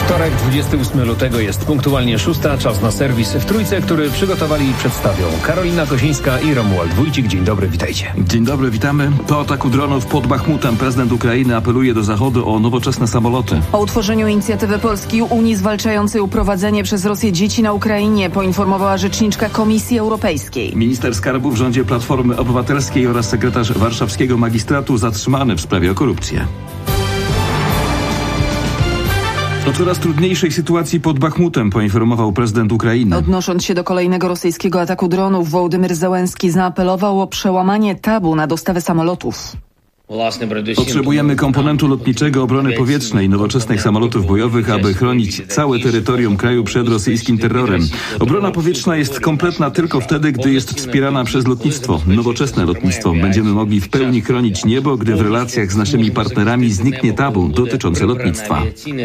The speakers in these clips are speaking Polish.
Wtorek, 28 lutego jest punktualnie 6, czas na serwis w Trójce, który przygotowali i przedstawią Karolina Kosińska i Romuald Wójcik. Dzień dobry, witajcie. Dzień dobry, witamy. Po ataku dronów pod Bachmutem prezydent Ukrainy apeluje do Zachodu o nowoczesne samoloty. O utworzeniu inicjatywy Polski Unii zwalczającej uprowadzenie przez Rosję dzieci na Ukrainie poinformowała rzeczniczka Komisji Europejskiej. Minister skarbu w rządzie Platformy Obywatelskiej oraz sekretarz warszawskiego magistratu zatrzymany w sprawie o korupcję. O coraz trudniejszej sytuacji pod Bachmutem poinformował prezydent Ukrainy. Odnosząc się do kolejnego rosyjskiego ataku dronów, Wołodymyr Zełenski zaapelował o przełamanie tabu na dostawę samolotów. Potrzebujemy komponentu lotniczego obrony powietrznej, nowoczesnych samolotów bojowych, aby chronić całe terytorium kraju przed rosyjskim terrorem. Obrona powietrzna jest kompletna tylko wtedy, gdy jest wspierana przez lotnictwo, nowoczesne lotnictwo. Będziemy mogli w pełni chronić niebo, gdy w relacjach z naszymi partnerami zniknie tabu dotyczące lotnictwa.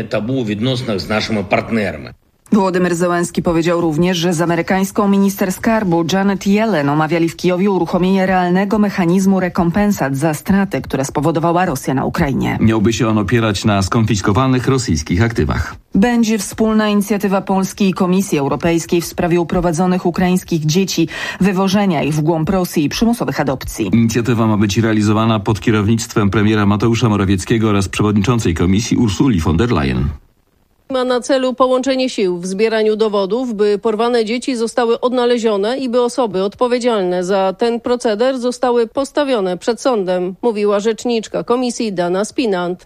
Wołodymyr Zełenski powiedział również, że z amerykańską minister skarbu Janet Yellen omawiali w Kijowie uruchomienie realnego mechanizmu rekompensat za straty, które spowodowała Rosja na Ukrainie. Miałby się on opierać na skonfiskowanych rosyjskich aktywach. Będzie wspólna inicjatywa Polski i Komisji Europejskiej w sprawie uprowadzonych ukraińskich dzieci, wywożenia ich w głąb Rosji i przymusowych adopcji. Inicjatywa ma być realizowana pod kierownictwem premiera Mateusza Morawieckiego oraz przewodniczącej Komisji Ursuli von der Leyen. Ma na celu połączenie sił w zbieraniu dowodów, by porwane dzieci zostały odnalezione i by osoby odpowiedzialne za ten proceder zostały postawione przed sądem, mówiła rzeczniczka komisji Dana Spinant.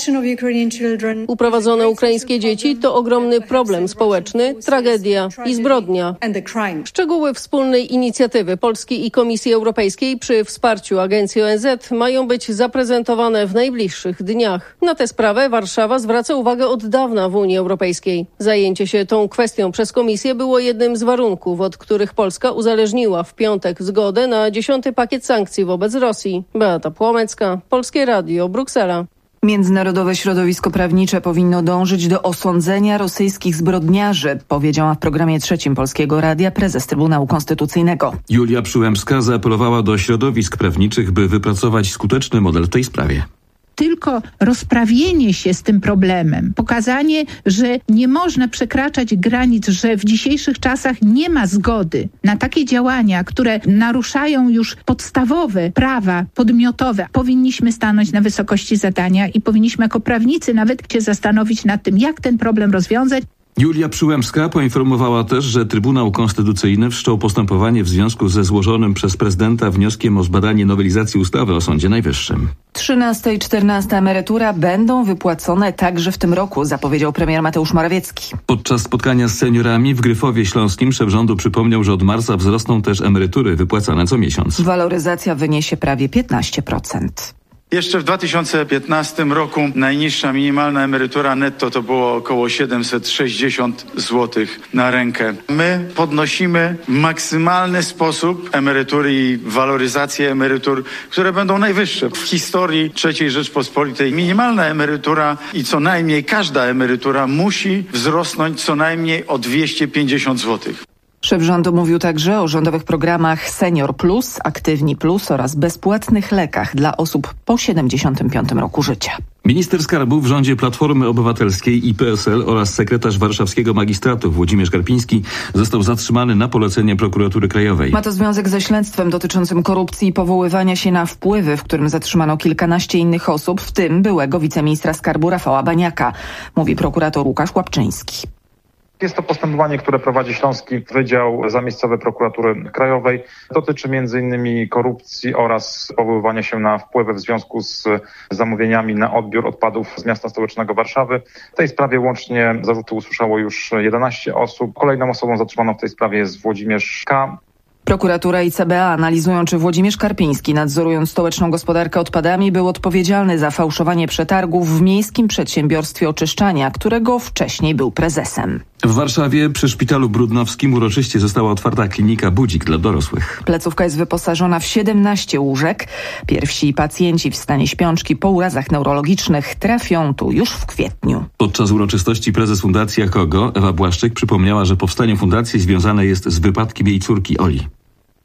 Uprowadzone ukraińskie dzieci to ogromny problem społeczny, tragedia i zbrodnia. Szczegóły wspólnej inicjatywy Polski i Komisji Europejskiej przy wsparciu agencji ONZ mają być zaprezentowane w najbliższych dniach. Na tę sprawę Warszawa zwraca uwagę od dawna w Unii Europejskiej. Zajęcie się tą kwestią przez Komisję było jednym z warunków, od których Polska uzależniła w piątek zgodę na 10. pakiet sankcji wobec Rosji. Beata Płomecka, Polskie Radio, Bruksela. Międzynarodowe środowisko prawnicze powinno dążyć do osądzenia rosyjskich zbrodniarzy, powiedziała w programie trzecim Polskiego Radia prezes Trybunału Konstytucyjnego. Julia Przyłębska zaapelowała do środowisk prawniczych, by wypracować skuteczny model w tej sprawie. Tylko rozprawienie się z tym problemem, pokazanie, że nie można przekraczać granic, że w dzisiejszych czasach nie ma zgody na takie działania, które naruszają już podstawowe prawa podmiotowe. Powinniśmy stanąć na wysokości zadania i powinniśmy jako prawnicy nawet się zastanowić nad tym, jak ten problem rozwiązać. Julia Przyłębska poinformowała też, że Trybunał Konstytucyjny wszczął postępowanie w związku ze złożonym przez prezydenta wnioskiem o zbadanie nowelizacji ustawy o Sądzie Najwyższym. 13. i 14. emerytura będą wypłacone także w tym roku, zapowiedział premier Mateusz Morawiecki. Podczas spotkania z seniorami w Gryfowie Śląskim szef rządu przypomniał, że od marca wzrosną też emerytury wypłacane co miesiąc. Waloryzacja wyniesie prawie 15%. Jeszcze w 2015 roku najniższa minimalna emerytura netto to było około 760 zł na rękę. My podnosimy w maksymalny sposób emerytury i waloryzację emerytur, które będą najwyższe w historii III Rzeczpospolitej. Minimalna emerytura i co najmniej każda emerytura musi wzrosnąć co najmniej o 250 zł. Szef rządu mówił także o rządowych programach Senior Plus, Aktywni Plus oraz bezpłatnych lekach dla osób po 75 roku życia. Minister skarbu w rządzie Platformy Obywatelskiej i PSL oraz sekretarz warszawskiego magistratu Włodzimierz Karpiński został zatrzymany na polecenie prokuratury krajowej. Ma to związek ze śledztwem dotyczącym korupcji i powoływania się na wpływy, w którym zatrzymano kilkanaście innych osób, w tym byłego wiceministra skarbu Rafała Baniaka, mówi prokurator Łukasz Łapczyński. Jest to postępowanie, które prowadzi Śląski Wydział Zamiejscowy Prokuratury Krajowej. Dotyczy m.in. korupcji oraz powoływania się na wpływy w związku z zamówieniami na odbiór odpadów z miasta stołecznego Warszawy. W tej sprawie łącznie zarzuty usłyszało już 11 osób. Kolejną osobą zatrzymaną w tej sprawie jest Włodzimierz K. Prokuratura i CBA analizują, czy Włodzimierz Karpiński, nadzorując stołeczną gospodarkę odpadami, był odpowiedzialny za fałszowanie przetargów w Miejskim Przedsiębiorstwie Oczyszczania, którego wcześniej był prezesem. W Warszawie przy Szpitalu Brudnowskim uroczyście została otwarta klinika Budzik dla dorosłych. Placówka jest wyposażona w 17 łóżek. Pierwsi pacjenci w stanie śpiączki po urazach neurologicznych trafią tu już w kwietniu. Podczas uroczystości prezes Fundacji Akogo Ewa Błaszczyk przypomniała, że powstanie fundacji związane jest z wypadkiem jej córki Oli.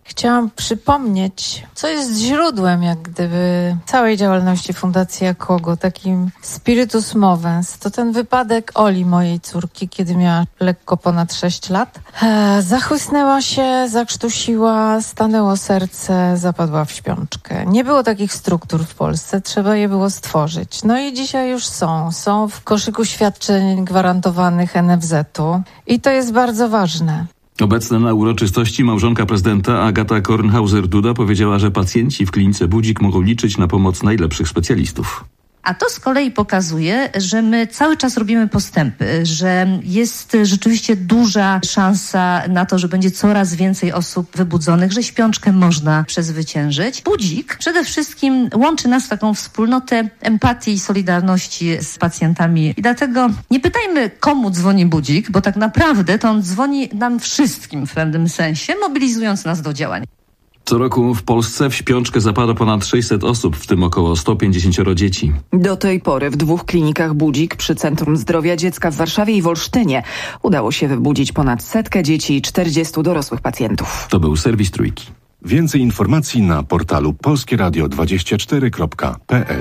Chciałam przypomnieć, co jest źródłem jak gdyby całej działalności Fundacji Akogo, takim spiritus movens. To ten wypadek Oli, mojej córki, kiedy miała lekko ponad 6 lat. Zachłysnęła się, zakrztusiła, stanęło serce, zapadła w śpiączkę. Nie było takich struktur w Polsce, trzeba je było stworzyć. No i dzisiaj już są w koszyku świadczeń gwarantowanych NFZ-u i to jest bardzo ważne. Obecna na uroczystości małżonka prezydenta Agata Kornhauser-Duda powiedziała, że pacjenci w klinice Budzik mogą liczyć na pomoc najlepszych specjalistów. A to z kolei pokazuje, że my cały czas robimy postępy, że jest rzeczywiście duża szansa na to, że będzie coraz więcej osób wybudzonych, że śpiączkę można przezwyciężyć. Budzik przede wszystkim łączy nas w taką wspólnotę empatii i solidarności z pacjentami. I dlatego nie pytajmy, komu dzwoni budzik, bo tak naprawdę to on dzwoni nam wszystkim w pewnym sensie, mobilizując nas do działań. Co roku w Polsce w śpiączkę zapada ponad 600 osób, w tym około 150 dzieci. Do tej pory w 2 klinikach Budzik przy Centrum Zdrowia Dziecka w Warszawie i w Olsztynie udało się wybudzić ponad 100 dzieci i 40 dorosłych pacjentów. To był serwis Trójki. Więcej informacji na portalu polskieradio24.pl.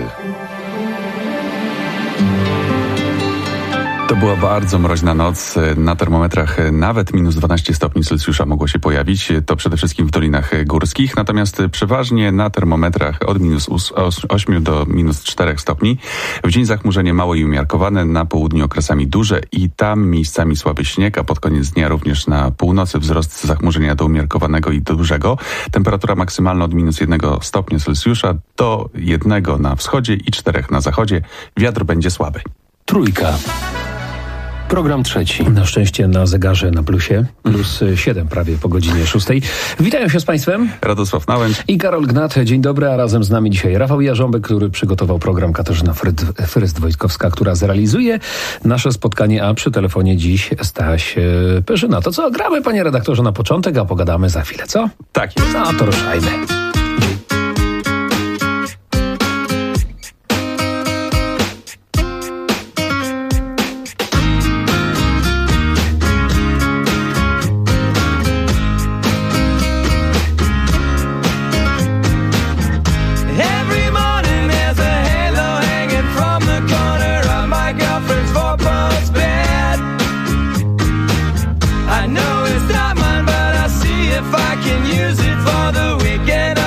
To była bardzo mroźna noc. Na termometrach nawet minus 12 stopni Celsjusza mogło się pojawić. To przede wszystkim w dolinach górskich. Natomiast przeważnie na termometrach od minus 8 do minus 4 stopni. W dzień zachmurzenie małe i umiarkowane, na południu okresami duże i tam miejscami słaby śnieg, a pod koniec dnia również na północy wzrost zachmurzenia do umiarkowanego i dużego. Temperatura maksymalna od minus 1 stopnia Celsjusza do 1 na wschodzie i 4 na zachodzie. Wiatr będzie słaby. Trójka. Program trzeci. Na szczęście na zegarze na plusie. Plus 7 prawie po godzinie 6. Witają się z Państwem Radosław Nałęcz i Karol Gnat. Dzień dobry, a razem z nami dzisiaj Rafał Jarząbek, który przygotował program, Katarzyna Fryst-Wojtkowska, która zrealizuje nasze spotkanie, a przy telefonie dziś Staś Perzyna. To co, gramy, panie redaktorze, na początek, a pogadamy za chwilę, co? Tak jest. No to ruszajmy. I know it's not mine, but I see if I can use it for the weekend.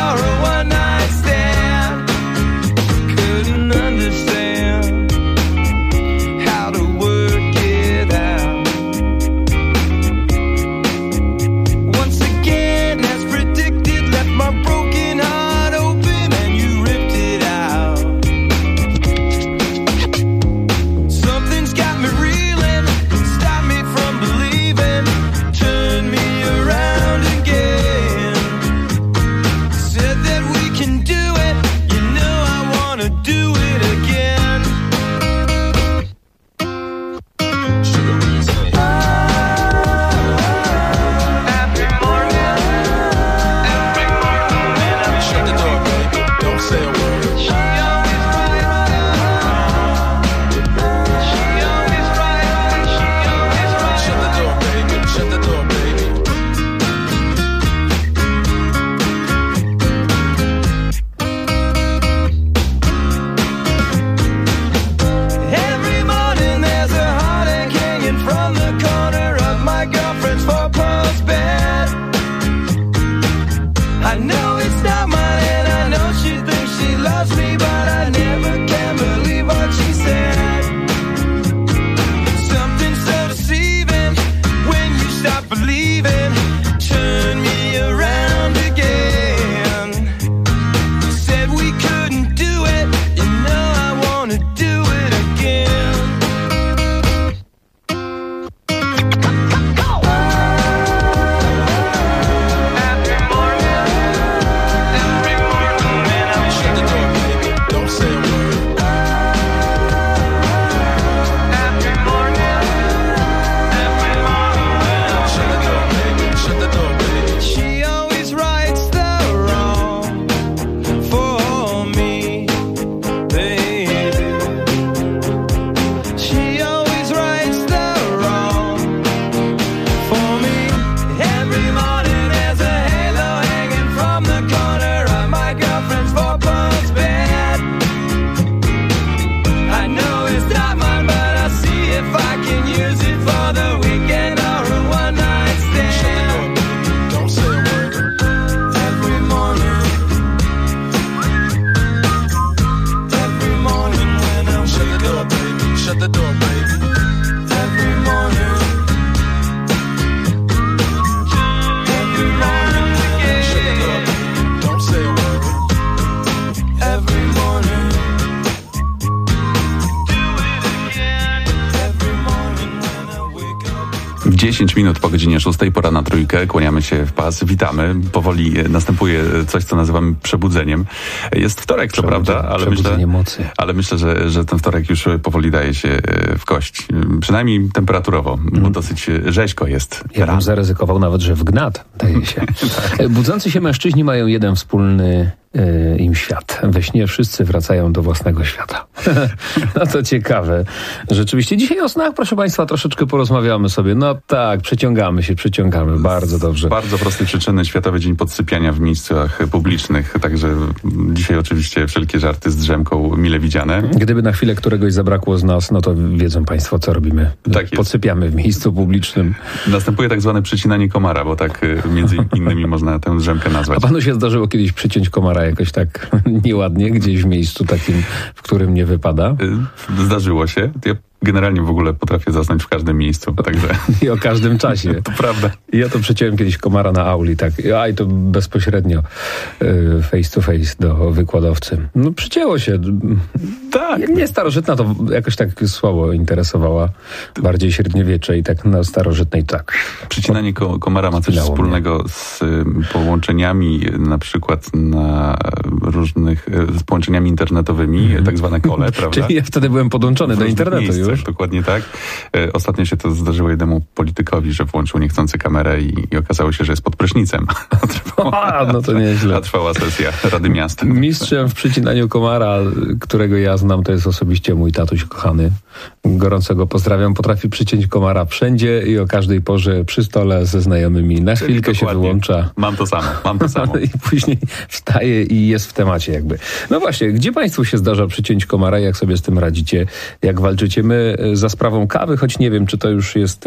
10 minut po godzinie 6, pora na trójkę, kłaniamy się w pas, witamy. Powoli następuje coś, co nazywamy przebudzeniem. Jest wtorek, co prawda, ale myślę, że ten wtorek już powoli daje się w kość. Przynajmniej temperaturowo, bo dosyć rzeźko jest. Ja bym zaryzykował nawet, że w gnat daje się. Tak. Budzący się mężczyźni mają jeden wspólny im świat. We śnie wszyscy wracają do własnego świata. No to ciekawe. Rzeczywiście dzisiaj o snach, proszę Państwa, troszeczkę porozmawiamy sobie. No tak, przeciągamy. Bardzo dobrze. Z bardzo prostej przyczyny Światowy Dzień Podsypiania w miejscach publicznych. Także dzisiaj oczywiście wszelkie żarty z drzemką mile widziane. Gdyby na chwilę któregoś zabrakło z nas, no to wiedzą Państwo, co robimy. Tak podsypiamy w miejscu publicznym. Następuje tak zwane przycinanie komara, bo tak między innymi można tę drzemkę nazwać. A panu się zdarzyło kiedyś przyciąć komara jakoś tak nieładnie, gdzieś w miejscu takim, w którym nie wypada? Zdarzyło się. Ja generalnie w ogóle potrafię zasnąć w każdym miejscu, także... I o każdym czasie. To prawda. Ja to przeciąłem kiedyś komara na auli, tak. I to bezpośrednio face to face do wykładowcy. No przycięło się. Tak. Nie starożytna to jakoś tak słabo interesowała. Bardziej średniowiecze i tak na starożytnej tak. Przycinanie komara ma coś wspólnego z połączeniami, na przykład na różnych, z połączeniami internetowymi, tak zwane kole, prawda? Czyli ja wtedy byłem podłączony do internetu już. Dokładnie tak. Ostatnio się to zdarzyło jednemu politykowi, że włączył niechcący kamerę i okazało się, że jest pod prysznicem. No to nieźle. A trwała sesja Rady Miasta. Mistrzem w przycinaniu komara, którego ja znam, to jest osobiście mój tatuś kochany. Gorąco go pozdrawiam. Potrafi przyciąć komara wszędzie i o każdej porze przy stole ze znajomymi. Na chwilkę się wyłącza. Mam to samo. I później wstaje i jest w temacie jakby. No właśnie, gdzie Państwu się zdarza przyciąć komara? Jak sobie z tym radzicie? Jak walczycie? My za sprawą kawy, choć nie wiem, czy to już jest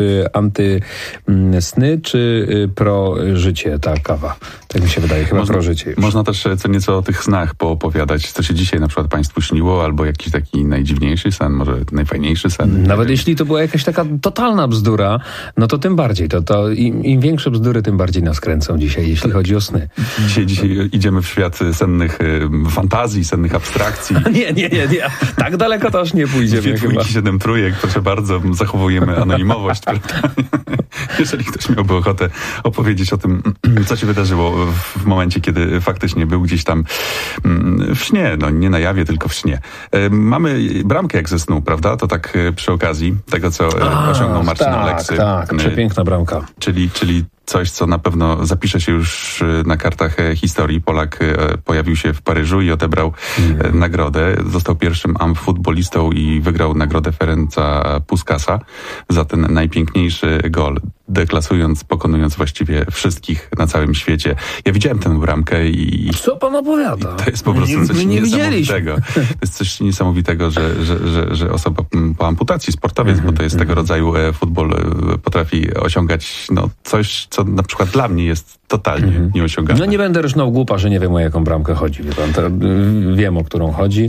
antysny, czy pro-życie ta kawa. Tak mi się wydaje, chyba pro-życie już. Można też co nieco o tych snach poopowiadać. Co się dzisiaj na przykład Państwu śniło, albo jakiś taki najdziwniejszy sen, może najfajniejszy sen. Nawet jeśli to była jakaś taka totalna bzdura, no to tym bardziej. To im większe bzdury, tym bardziej nas kręcą dzisiaj, jeśli chodzi o sny. Dzisiaj idziemy w świat sennych fantazji, sennych abstrakcji. Nie. Tak daleko to już nie pójdziemy chyba. 7 trójek, proszę bardzo, zachowujemy anonimowość. Jeżeli ktoś miałby ochotę opowiedzieć o tym, co się wydarzyło w momencie, kiedy faktycznie był gdzieś tam w śnie, no nie na jawie, tylko w śnie. Mamy bramkę jak ze snu, prawda? To tak przy okazji tego, co osiągnął Marcin Oleksy. Tak, przepiękna bramka. Czyli coś, co na pewno zapisze się już na kartach historii. Polak pojawił się w Paryżu i odebrał nagrodę. Został pierwszym futbolistą i wygrał nagrodę Ferenca Puskasa za ten najpiękniejszy gol, deklasując, pokonując właściwie wszystkich na całym świecie. Ja widziałem tę bramkę i... Co pan opowiada? To jest po prostu coś niesamowitego. To jest coś niesamowitego, że osoba po amputacji, sportowiec, bo to jest tego rodzaju futbol, potrafi osiągać coś, co na przykład dla mnie jest totalnie nieosiągalne. No nie będę rysznął głupa, że nie wiem, o jaką bramkę chodzi. Wie pan, wiem, o którą chodzi.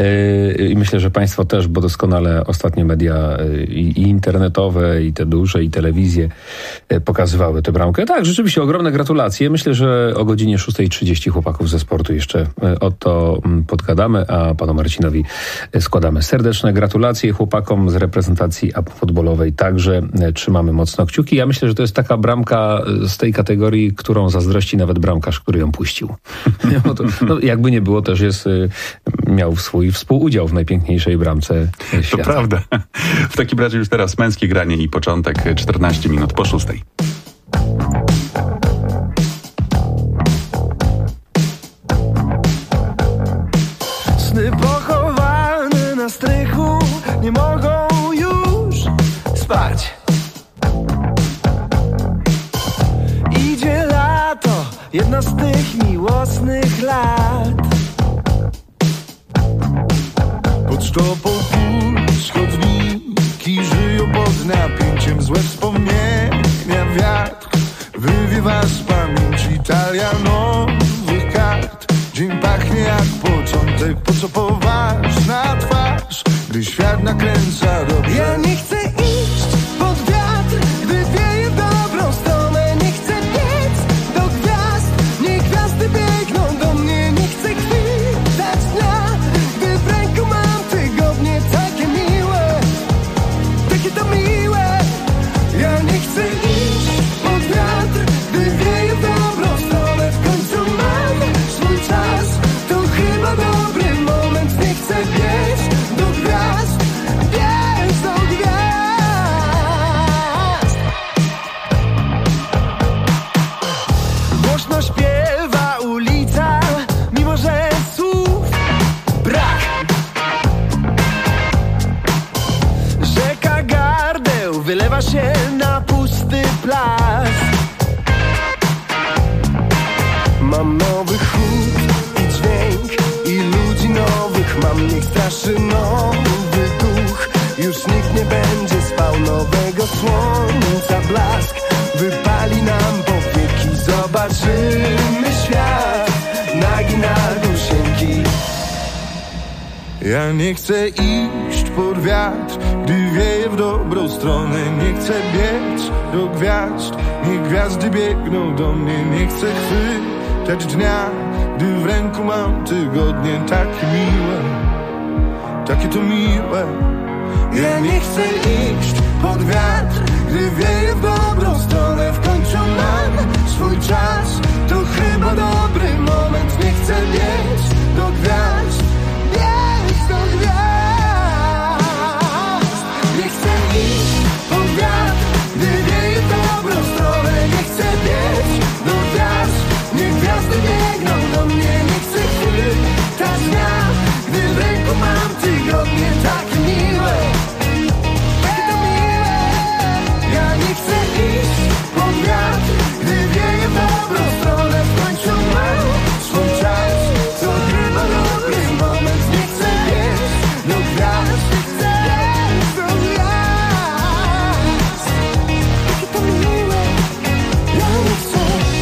I myślę, że Państwo też, bo doskonale ostatnie media i internetowe, i te duże, i telewizje pokazywały tę bramkę. Tak, rzeczywiście ogromne gratulacje. Myślę, że o godzinie 6:30 chłopaków ze sportu jeszcze o to podgadamy, a panu Marcinowi składamy serdeczne gratulacje. Chłopakom z reprezentacji futbolowej także trzymamy mocno kciuki. Ja myślę, że to jest taka bramka z tej kategorii, którą zazdrości nawet bramkarz, który ją puścił. Jakby nie było, też miał swój współudział w najpiękniejszej bramce świata. To prawda. W takim razie już teraz męskie granie i początek 14 minut po 6. Sny pochowane na strychu nie mogą już spać. Idzie lato, jedno z tych miłosnych lat. Pod sztopą puls chodniki żyją pod napięciem. Złe wspomnienia wiatr wywiewa z pamięci. Talia nowych kart. Dzień pachnie jak początek. Po co poważna twarz, gdy świat nakręca dobrze? Ja nie chcę iść pod wiatr, gdy wieje w dobrą stronę. Nie chcę biec do gwiazd, niech gwiazdy biegną do mnie. Nie chcę chwilać dnia, gdy w ręku mam tygodnie takie miłe, takie to miłe. Ja nie chcę wylewa się na pusty plac. Mam nowy chód i dźwięk i ludzi nowych. Mam, niech straszy nowy duch. Już nikt nie będzie spał, nowego słońca blask wypali nam powieki. Zobaczymy świat nagi na dusieńki. Ja nie chcę iść pod wiatr, gdy wieje w dobrą stronę. Nie chcę biec do gwiazd, niech gwiazdy biegną do mnie. Nie chcę chwytać dnia, gdy w ręku mam tygodnie. Takie miłe, takie to miłe. Ja nie chcę iść pod wiatr, gdy wieje w dobrą stronę. W końcu mam swój czas, to chyba dobry moment. Nie chcę biec do gwiazd, biec do gwiazd. Nie chcę iść pod wiatr, gdy wieje w dobrą stronę. Nie chcę biec do gwiazd, niech gwiazdy biegną do mnie. Nie chcę chwytać dnia, gdy w ręku mam tygodnie. Takie miłe, takie to miłe. Ja nie chcę iść pod wiatr, gdy wieje w dobrą stronę. W końcu mam swój czas, to chyba dobry moment. Nie chcę biec do gwiazd, nie chcę biec do gwiazd. Takie to miłe, ja nie chcę.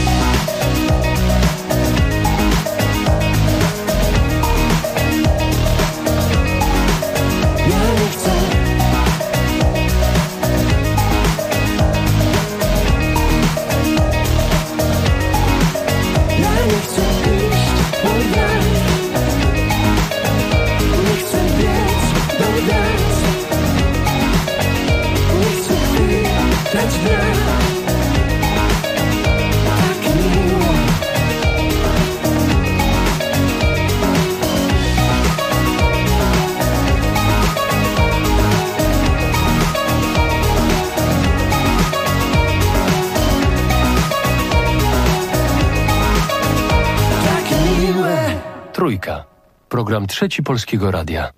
Ja nie chcę. Ja nie chcę iść pod wiatr. Nie chcę biec do gwiazd. Nie chcę chwytać dnia. Takie miłe. Takie miłe. Trójka. Program Trzeci Polskiego Radia.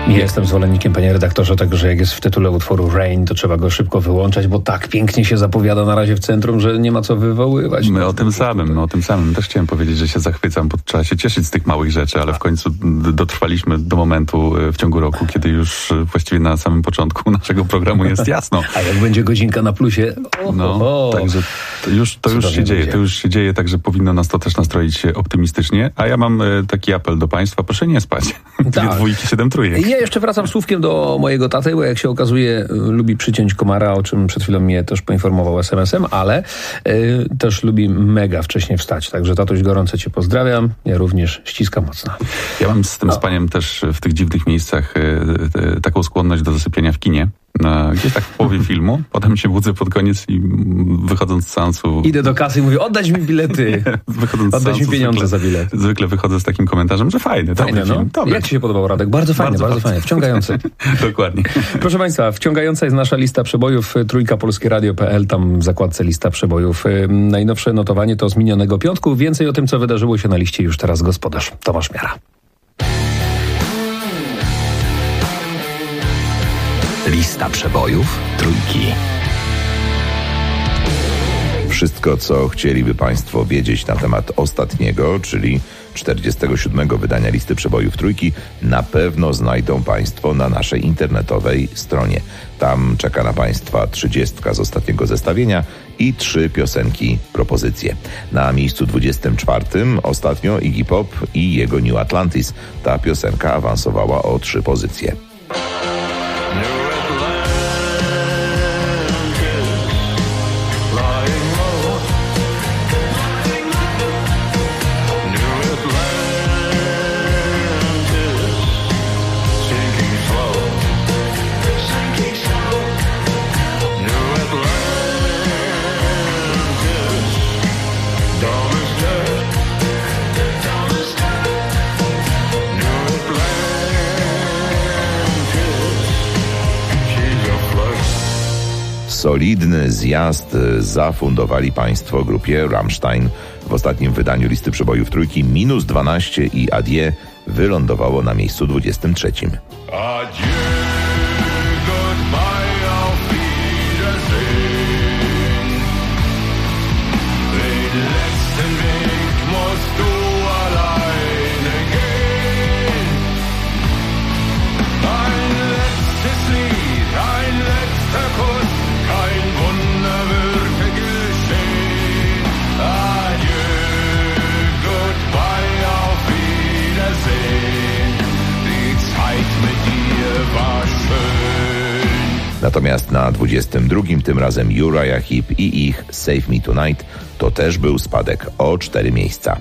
Nie jestem zwolennikiem, panie redaktorze, tego, że jak jest w tytule utworu Rain, to trzeba go szybko wyłączać, bo tak pięknie się zapowiada na razie w centrum, że nie ma co wywoływać. My o tym samym. Też chciałem powiedzieć, że się zachwycam, bo trzeba się cieszyć z tych małych rzeczy, ale w końcu dotrwaliśmy do momentu w ciągu roku, kiedy już właściwie na samym początku naszego programu jest jasno. A jak będzie godzinka na plusie? Także to już się dzieje, także powinno nas to też nastroić optymistycznie. A ja mam taki apel do państwa, proszę nie spać. 2 dwójki, 7 trójek. Ja jeszcze wracam słówkiem do mojego taty, bo jak się okazuje, lubi przyciąć komara, o czym przed chwilą mnie też poinformował SMS-em, ale też lubi mega wcześnie wstać. Także tatuś, gorąco cię pozdrawiam. Ja również ściskam mocno. Ja mam z tym spaniem też w tych dziwnych miejscach taką skłonność do zasypiania w kinie. Gdzieś tak w połowie filmu, potem się budzę pod koniec i wychodząc z seansu... Idę do kasy i mówię, oddać mi bilety. Oddać mi pieniądze za bilet. Zwykle wychodzę z takim komentarzem, że fajny film. Jak ci się podobał, Radek? Bardzo fajny. Wciągający. Dokładnie. Proszę państwa, wciągająca jest nasza lista przebojów, trójkapolskieradio.pl, tam w zakładce lista przebojów. Najnowsze notowanie to z minionego piątku. Więcej o tym, co wydarzyło się na liście już teraz gospodarz Tomasz Miara. Lista przebojów trójki. Wszystko, co chcieliby państwo wiedzieć na temat ostatniego, czyli 47. wydania listy przebojów trójki, na pewno znajdą państwo na naszej internetowej stronie. Tam czeka na państwa 30 z ostatniego zestawienia i 3 piosenki propozycje. Na miejscu 24 ostatnio Iggy Pop i jego New Atlantis. Ta piosenka awansowała o 3 pozycje. Solidny zjazd zafundowali państwo grupie Rammstein. W ostatnim wydaniu listy przebojów trójki -12 i Adieu wylądowało na miejscu 23. Natomiast na 22 tym razem Uriah Heep i ich Save Me Tonight to też był spadek o 4 miejsca.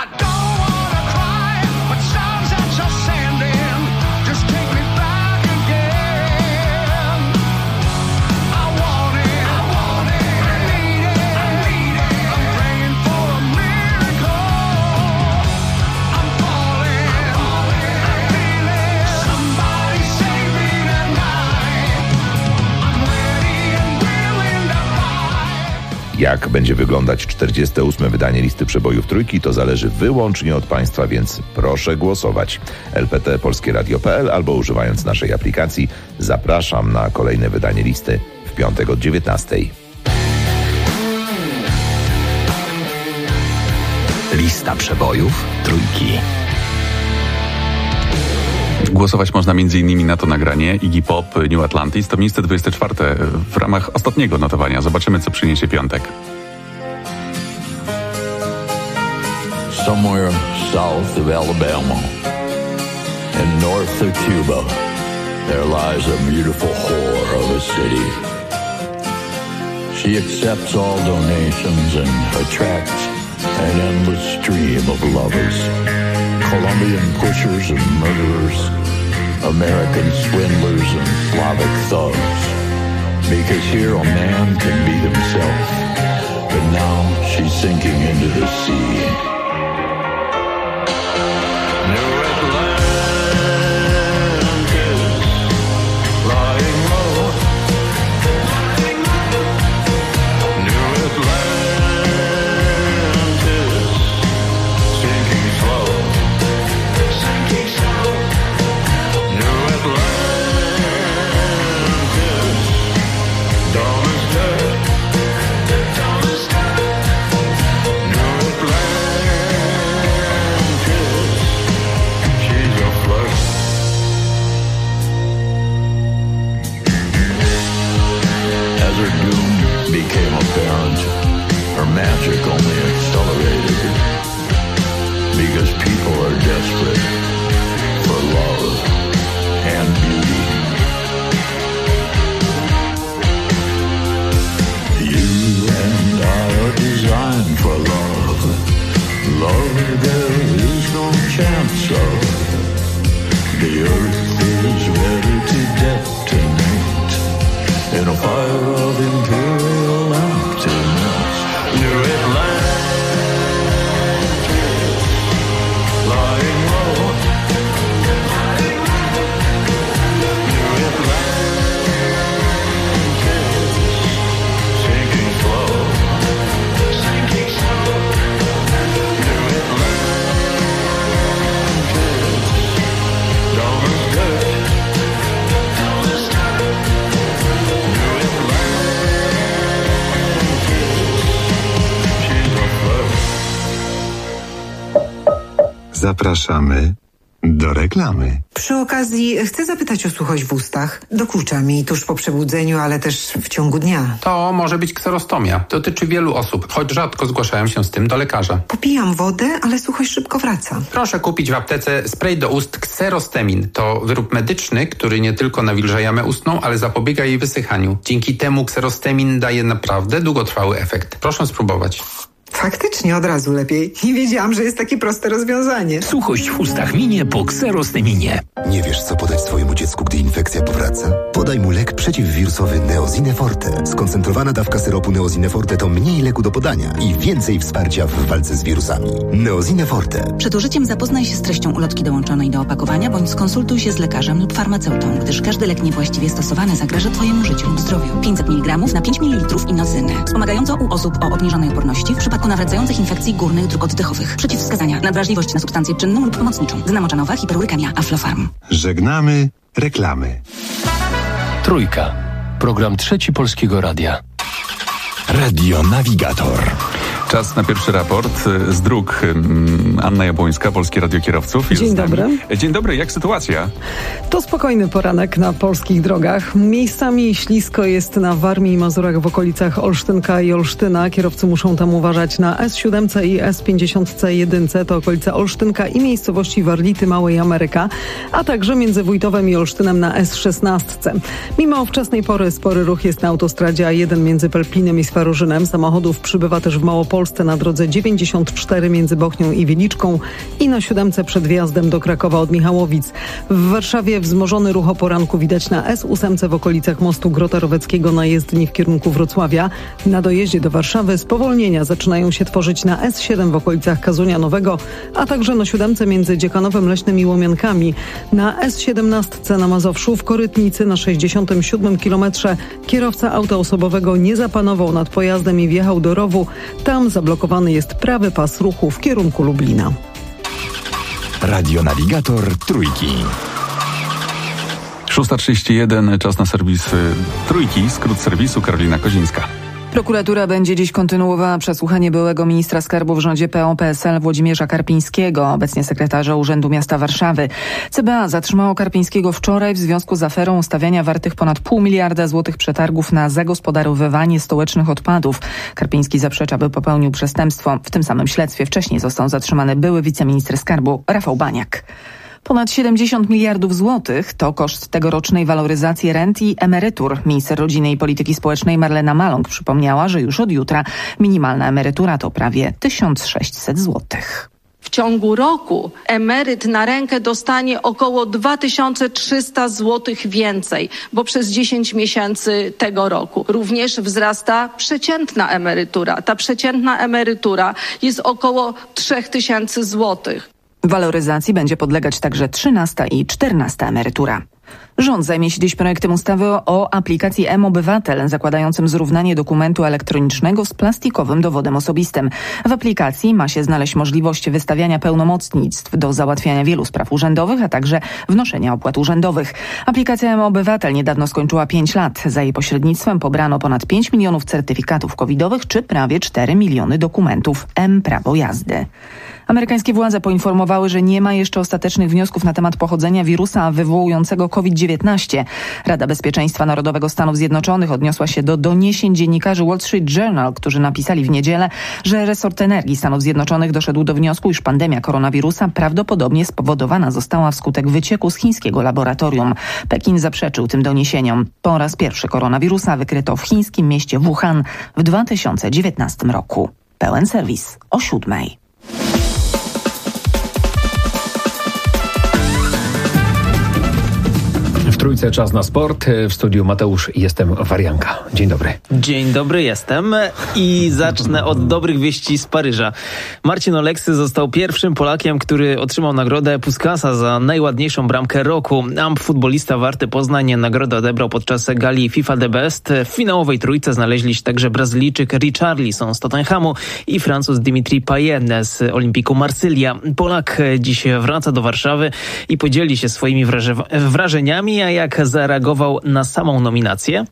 Jak będzie wyglądać 48. wydanie listy przebojów trójki, to zależy wyłącznie od państwa, więc proszę głosować. lpt.polskieradio.pl albo używając naszej aplikacji. Zapraszam na kolejne wydanie listy w piątek od 19. Lista przebojów trójki. Głosować można m.in. na to nagranie Iggy Pop, New Atlantis. To miejsce 24 w ramach ostatniego notowania. Zobaczymy, co przyniesie piątek. Somewhere south of Alabama and north of Cuba, there lies a beautiful whore of a city. She accepts all donations and attracts an endless stream of lovers. Colombian pushers and murderers, American swindlers and Slavic thugs. Because here a man can be himself, but now she's sinking into the sea. New Atlantis. Zapraszamy do reklamy. Przy okazji chcę zapytać o suchość w ustach. Dokucza mi tuż po przebudzeniu, ale też w ciągu dnia. To może być kserostomia. Dotyczy wielu osób, choć rzadko zgłaszają się z tym do lekarza. Popijam wodę, ale suchość szybko wraca. Proszę kupić w aptece spray do ust Kserostemin. To wyrób medyczny, który nie tylko nawilża jamę ustną, ale zapobiega jej wysychaniu. Dzięki temu Kserostemin daje naprawdę długotrwały efekt. Proszę spróbować. Faktycznie od razu lepiej. Nie wiedziałam, że jest takie proste rozwiązanie. Suchość w ustach minie po Kserosteminie. Nie wiesz, co podać swojemu dziecku, gdy infekcja powraca? Podaj mu lek przeciwwirusowy Neosine Forte. Skoncentrowana dawka syropu Neosine Forte to mniej leku do podania i więcej wsparcia w walce z wirusami. Neosine Forte. Przed użyciem zapoznaj się z treścią ulotki dołączonej do opakowania bądź skonsultuj się z lekarzem lub farmaceutą, gdyż każdy lek niewłaściwie stosowany zagraża Twojemu życiu lub zdrowiu. 500 mg na 5 ml inocyny. Wspomagająco u osób o obniżonej odporności w przypadku nawracających infekcji górnych dróg oddechowych. Przeciwwskazania: nadwrażliwość na substancję czynną lub pomocniczą. Dynamoczanowa, hiperurykemia, Aflofarm. Żegnamy reklamy. Trójka. Program Trzeci Polskiego Radia. Radio Navigator. Czas na pierwszy raport z dróg. Anna Jabłońska, Polskie Radio Kierowców. Dzień dobry. Dzień dobry, jak sytuacja? To spokojny poranek na polskich drogach. Miejscami ślisko jest na Warmii i Mazurach w okolicach Olsztynka i Olsztyna. Kierowcy muszą tam uważać na S7 i S50C1, to okolice Olsztynka i miejscowości Warlity, Małej Ameryka, a także między Wójtowem i Olsztynem na S16. Mimo wczesnej pory spory ruch jest na autostradzie A1 między Pelplinem i Swarorzynem. Samochodów przybywa też w Małopolsce na drodze 94 między Bochnią i Wieliczką i na 7 przed wjazdem do Krakowa od Michałowic. W Warszawie wzmożony ruch o poranku widać na S8 w okolicach mostu Grota Roweckiego na jezdni w kierunku Wrocławia. Na dojeździe do Warszawy spowolnienia zaczynają się tworzyć na S7 w okolicach Kazunia Nowego, a także na 7 między Dziekanowem Leśnym i Łomiankami. Na S17 na Mazowszu w Korytnicy na 67 kilometrze kierowca auta osobowego nie zapanował nad pojazdem i wjechał do rowu. Tam zablokowany jest prawy pas ruchu w kierunku Lublina. Radio Navigator Trójki. 6:31, czas na serwis Trójki, skrót serwisu Karolina Kozińska. Prokuratura będzie dziś kontynuowała przesłuchanie byłego ministra skarbu w rządzie PO-PSL Włodzimierza Karpińskiego, obecnie sekretarza Urzędu Miasta Warszawy. CBA zatrzymało Karpińskiego wczoraj w związku z aferą ustawiania wartych ponad 0,5 miliarda złotych przetargów na zagospodarowywanie stołecznych odpadów. Karpiński zaprzecza, by popełnił przestępstwo. W tym samym śledztwie wcześniej został zatrzymany były wiceminister skarbu Rafał Baniak. Ponad 70 miliardów złotych to koszt tegorocznej waloryzacji rent i emerytur. Minister Rodziny i Polityki Społecznej Marlena Maląg przypomniała, że już od jutra minimalna emerytura to prawie 1600 złotych. W ciągu roku emeryt na rękę dostanie około 2300 zł więcej, bo przez 10 miesięcy tego roku. Również wzrasta przeciętna emerytura. Ta przeciętna emerytura jest około 3000 złotych. Waloryzacji będzie podlegać także 13. i 14. emerytura. Rząd zajmie się dziś projektem ustawy o aplikacji mObywatel, zakładającym zrównanie dokumentu elektronicznego z plastikowym dowodem osobistym. W aplikacji ma się znaleźć możliwość wystawiania pełnomocnictw do załatwiania wielu spraw urzędowych, a także wnoszenia opłat urzędowych. Aplikacja mObywatel niedawno skończyła 5 lat. Za jej pośrednictwem pobrano ponad 5 milionów certyfikatów covidowych czy prawie 4 miliony dokumentów mPrawo jazdy. Amerykańskie władze poinformowały, że nie ma jeszcze ostatecznych wniosków na temat pochodzenia wirusa wywołującego COVID-19. Rada Bezpieczeństwa Narodowego Stanów Zjednoczonych odniosła się do doniesień dziennikarzy Wall Street Journal, którzy napisali w niedzielę, że resort energii Stanów Zjednoczonych doszedł do wniosku, iż pandemia koronawirusa prawdopodobnie spowodowana została wskutek wycieku z chińskiego laboratorium. Pekin zaprzeczył tym doniesieniom. Po raz pierwszy koronawirusa wykryto w chińskim mieście Wuhan w 2019 roku. Pełen serwis o 7:00. W Trójce czas na sport. W studiu Mateusz Jestem Warianka. Dzień dobry. Dzień dobry, jestem i zacznę od dobrych wieści z Paryża. Marcin Oleksy został pierwszym Polakiem, który otrzymał nagrodę Puskasa za najładniejszą bramkę roku. Futbolista Warty Poznań nagrodę odebrał podczas gali FIFA The Best. W finałowej trójce znaleźli się także Brazylijczyk Richarlison z Tottenhamu i Francuz Dimitri Payet z Olimpiku Marsylia. Polak dziś wraca do Warszawy i podzieli się swoimi wrażeniami, a jak zareagował na samą nominację?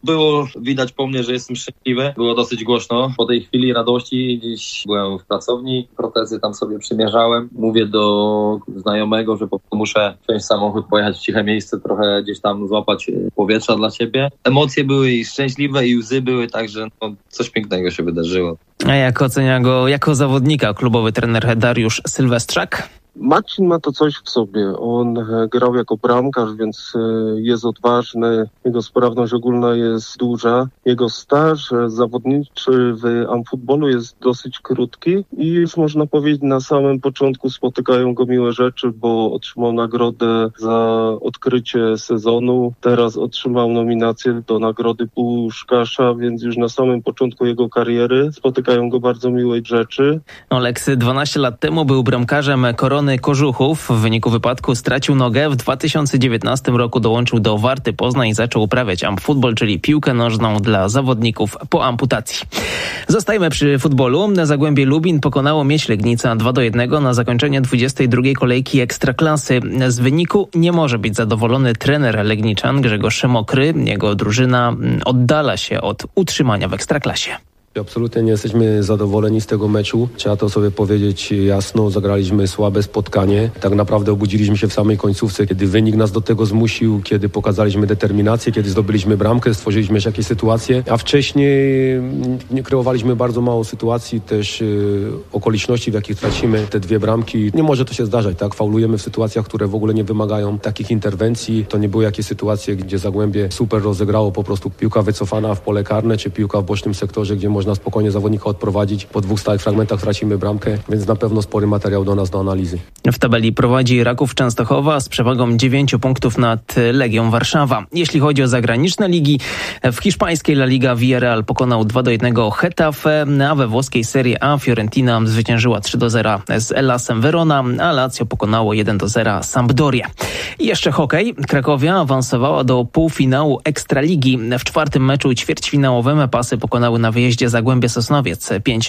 Było widać po mnie, że jestem szczęśliwy. Było dosyć głośno. Po tej chwili radości gdzieś byłem w pracowni, protezy tam sobie przymierzałem. Mówię do znajomego, że po prostu muszę wziąć samochód, pojechać w ciche miejsce, trochę gdzieś tam złapać powietrza dla siebie. Emocje były i szczęśliwe, i łzy były, także coś pięknego się wydarzyło. A jak ocenia go jako zawodnika klubowy trener Dariusz Sylwestrzak? Marcin ma to coś w sobie. On grał jako bramkarz, więc jest odważny. Jego sprawność ogólna jest duża. Jego staż zawodniczy w amfutbolu jest dosyć krótki i już można powiedzieć, na samym początku spotykają go miłe rzeczy, bo otrzymał nagrodę za odkrycie sezonu. Teraz otrzymał nominację do nagrody Puszkasza, więc już na samym początku jego kariery spotykają go bardzo miłe rzeczy. Oleksy 12 lat temu był bramkarzem Korony Kożuchów. W wyniku wypadku stracił nogę. W 2019 roku dołączył do Warty Poznań i zaczął uprawiać amfutbol, czyli piłkę nożną dla zawodników po amputacji. Zostajemy przy futbolu. Zagłębie Lubin pokonało Mieś Legnica 2-1 na zakończenie 22. kolejki Ekstraklasy. Z wyniku nie może być zadowolony trener Legniczan Grzegorz Mokry. Jego drużyna oddala się od utrzymania w Ekstraklasie. Absolutnie nie jesteśmy zadowoleni z tego meczu. Trzeba to sobie powiedzieć jasno. Zagraliśmy słabe spotkanie. Tak naprawdę obudziliśmy się w samej końcówce, kiedy wynik nas do tego zmusił, kiedy pokazaliśmy determinację, kiedy zdobyliśmy bramkę, stworzyliśmy jakieś sytuacje, a wcześniej nie kreowaliśmy bardzo mało sytuacji, też okoliczności, w jakich tracimy te dwie bramki. Nie może to się zdarzać, tak? Faulujemy w sytuacjach, które w ogóle nie wymagają takich interwencji. To nie były jakieś sytuacje, gdzie Zagłębie super rozegrało, po prostu piłka wycofana w pole karne, czy piłka w bocznym sektorze, gdzie można spokojnie zawodnika odprowadzić. Po 2 stałych fragmentach tracimy bramkę, więc na pewno spory materiał do nas do analizy. W tabeli prowadzi Raków Częstochowa z przewagą 9 punktów nad Legią Warszawa. Jeśli chodzi o zagraniczne ligi, w hiszpańskiej La Liga Villarreal pokonał 2-1 Getafe, a we włoskiej Serie A Fiorentina zwyciężyła 3-0 z Hellasem Verona, a Lazio pokonało 1-0 Sampdorię. I jeszcze hokej. Krakowia awansowała do półfinału Ekstraligi. W 4. meczu ćwierćfinałowym Pasy pokonały na wyjeździe Zagłębie Sosnowiec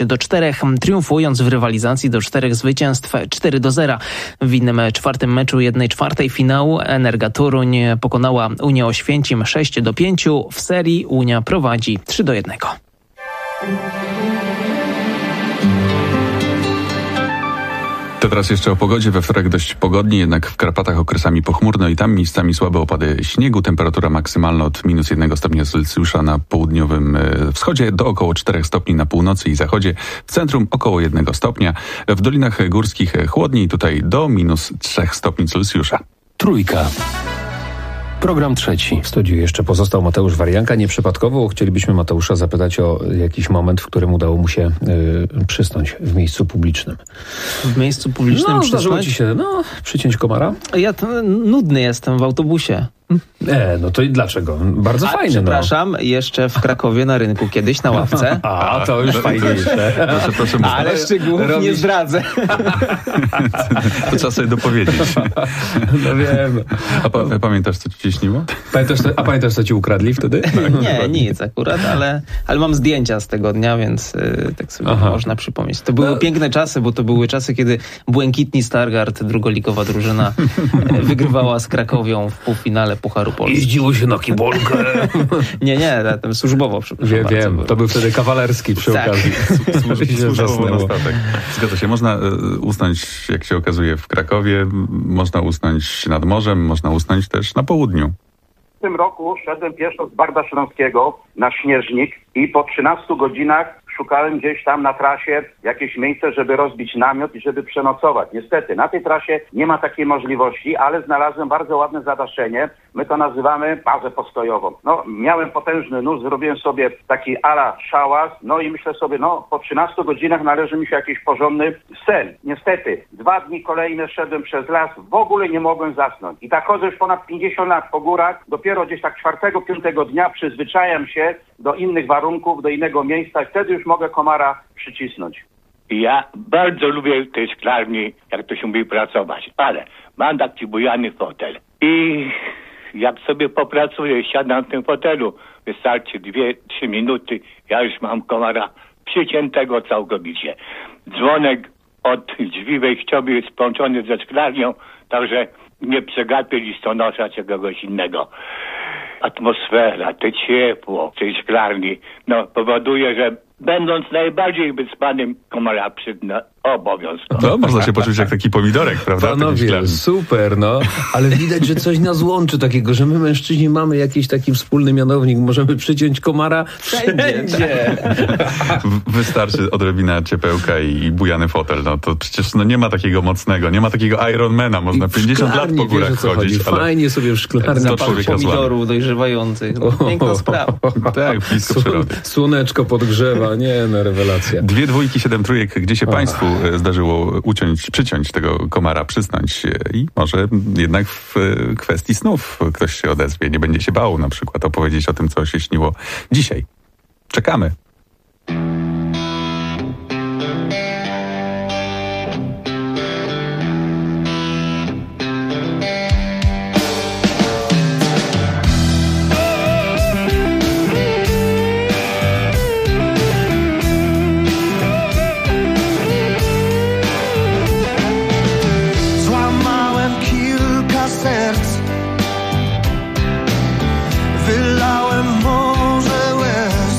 5-4, triumfując w rywalizacji do 4 zwycięstw 4-0. W innym 4. meczu 1/4 finału Energa Toruń pokonała Unię Oświęcim 6-5. W serii Unia prowadzi 3-1. To teraz jeszcze o pogodzie. We wtorek dość pogodnie, jednak w Karpatach okresami pochmurno i tam miejscami słabe opady śniegu. Temperatura maksymalna od -1 stopnia Celsjusza na południowym wschodzie do około 4 stopni na północy i zachodzie. W centrum około 1 stopnia. W dolinach górskich chłodniej, tutaj do -3 stopni Celsjusza. Trójka. Program trzeci. W studiu jeszcze pozostał Mateusz Warianka. Nieprzypadkowo chcielibyśmy Mateusza zapytać o jakiś moment, w którym udało mu się przysnąć w miejscu publicznym. W miejscu publicznym przysnąć? Zdarzyło ci się, przyciąć komara? Ja nudny jestem w autobusie. No to i dlaczego? Bardzo fajne. Przepraszam, jeszcze w Krakowie na rynku kiedyś na ławce. To już fajniejsze. Proszę, ale szczegółów nie zdradzę. To trzeba sobie dopowiedzieć. No wiem. A pamiętasz, co ci się śniło? Pamiętasz, co ci ukradli wtedy? Nie, nic akurat, ale mam zdjęcia z tego dnia, więc tak sobie można przypomnieć. To były piękne czasy, bo to były czasy, kiedy błękitni Stargard, drugoligowa drużyna, wygrywała z Krakowią w półfinale Pucharu Polski. Jeździło się na kibolkę. Nie, tam służbowo, przepraszam. Wiem, to był wtedy kawalerski przy okazji. Służbowo statek. Zgadza się. Można usnąć, jak się okazuje, w Krakowie, można usnąć nad morzem, można usnąć też na południu. W tym roku szedłem pieszo z Barda Śląskiego na Śnieżnik i po 13 godzinach szukałem gdzieś tam na trasie jakieś miejsce, żeby rozbić namiot i żeby przenocować. Niestety, na tej trasie nie ma takiej możliwości, ale znalazłem bardzo ładne zadaszenie. My to nazywamy bazę postojową. Miałem potężny nóż, zrobiłem sobie taki ala szałas, i myślę sobie, po 13 godzinach należy mi się jakiś porządny sen. Niestety, 2 dni kolejne szedłem przez las, w ogóle nie mogłem zasnąć. I tak chodzę już ponad 50 lat po górach, dopiero gdzieś tak 4-5 dnia przyzwyczajam się do innych warunków, do innego miejsca i wtedy już mogę komara przycisnąć. Ja bardzo lubię w tej szklarni, jak to się mówi, pracować, ale mam taki bujany fotel i jak sobie popracuję, siadam w tym fotelu, wystarczy 2-3 minuty, ja już mam komara przyciętego całkowicie. Dzwonek od drzwi wejściowych jest połączony ze szklarnią, także nie przegapię listonosza czy kogoś innego. atmosfera, to ciepło tej szklarni, powoduje, że będąc najbardziej wyspanym, komara przydna obowiązkowo. No, można się poczuć jak taki pomidorek, prawda? Panowie, super, ale widać, że coś nas łączy takiego, że my mężczyźni mamy jakiś taki wspólny mianownik, możemy przyciąć komara wszędzie. Wystarczy odrobina ciepełka i bujany fotel, to przecież nie ma takiego mocnego, nie ma takiego Ironmana, można 50 lat po górach chodzić. Fajnie sobie w szklarni. Zapach pomidorów dojrzewających. Piękna sprawa. Tak, blisko przyrody. Słoneczko podgrzewa, rewelacja. 2 dwójki, 7 trójek, gdzie się Państwu zdarzyło przyciąć tego komara, przysnąć i może jednak w kwestii snów ktoś się odezwie, nie będzie się bał na przykład opowiedzieć o tym, co się śniło dzisiaj. Czekamy. Wylałem morze łez,